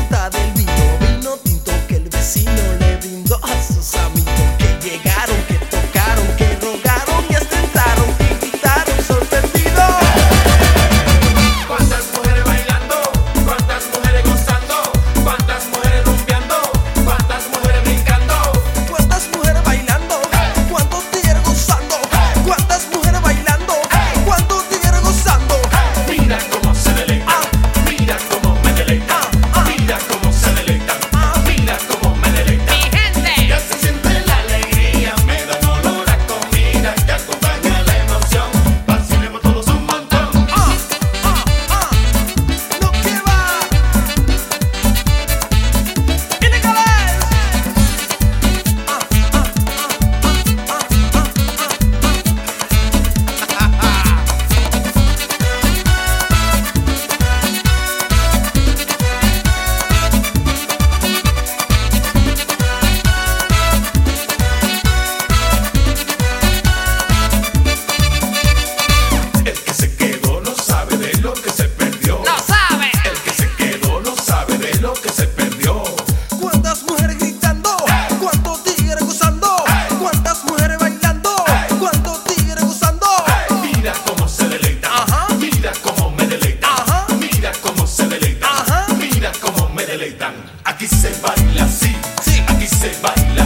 fiesta del vino, vino tinto que el vecino le brindó a sus amigos que llegaron, que tocaron, que rogaron y hasta entraron y gritaron sorprendidos. ¿Cuántas mujeres bailando? ¿Cuántas mujeres gozando? ¿Cuántas mujeres rumbeando? ¿Cuántas mujeres brincando? ¿Cuántas mujeres bailando? ¿Cuántos tigres gozando? ¿Cuántas mujeres bailando? ¿Cuántos tigres gozando? Mira cómo se deleitan, mira cómo me deleitan, mira cómo se deleitan, mira cómo me deleitan. Mi gente. Ya se siente la alegría, me da un olor a comida que acompaña la emoción. Vacilemos todos un montón. Lo que va. Ilegales. El que se quedó no sabe de lo que se perdió. No sabe. El que se quedó no sabe de lo que se perdió. ¿Cuántas mujeres gritando? ¿Cuántos tigres gozando? ¿Cuántas mujeres bailando? ¿Cuántos tigres gozando? Mira cómo se deleitan, mira cómo me deleitan, mira cómo se deleitan, mira cómo me deleitan. Aquí se baila así, aquí se baila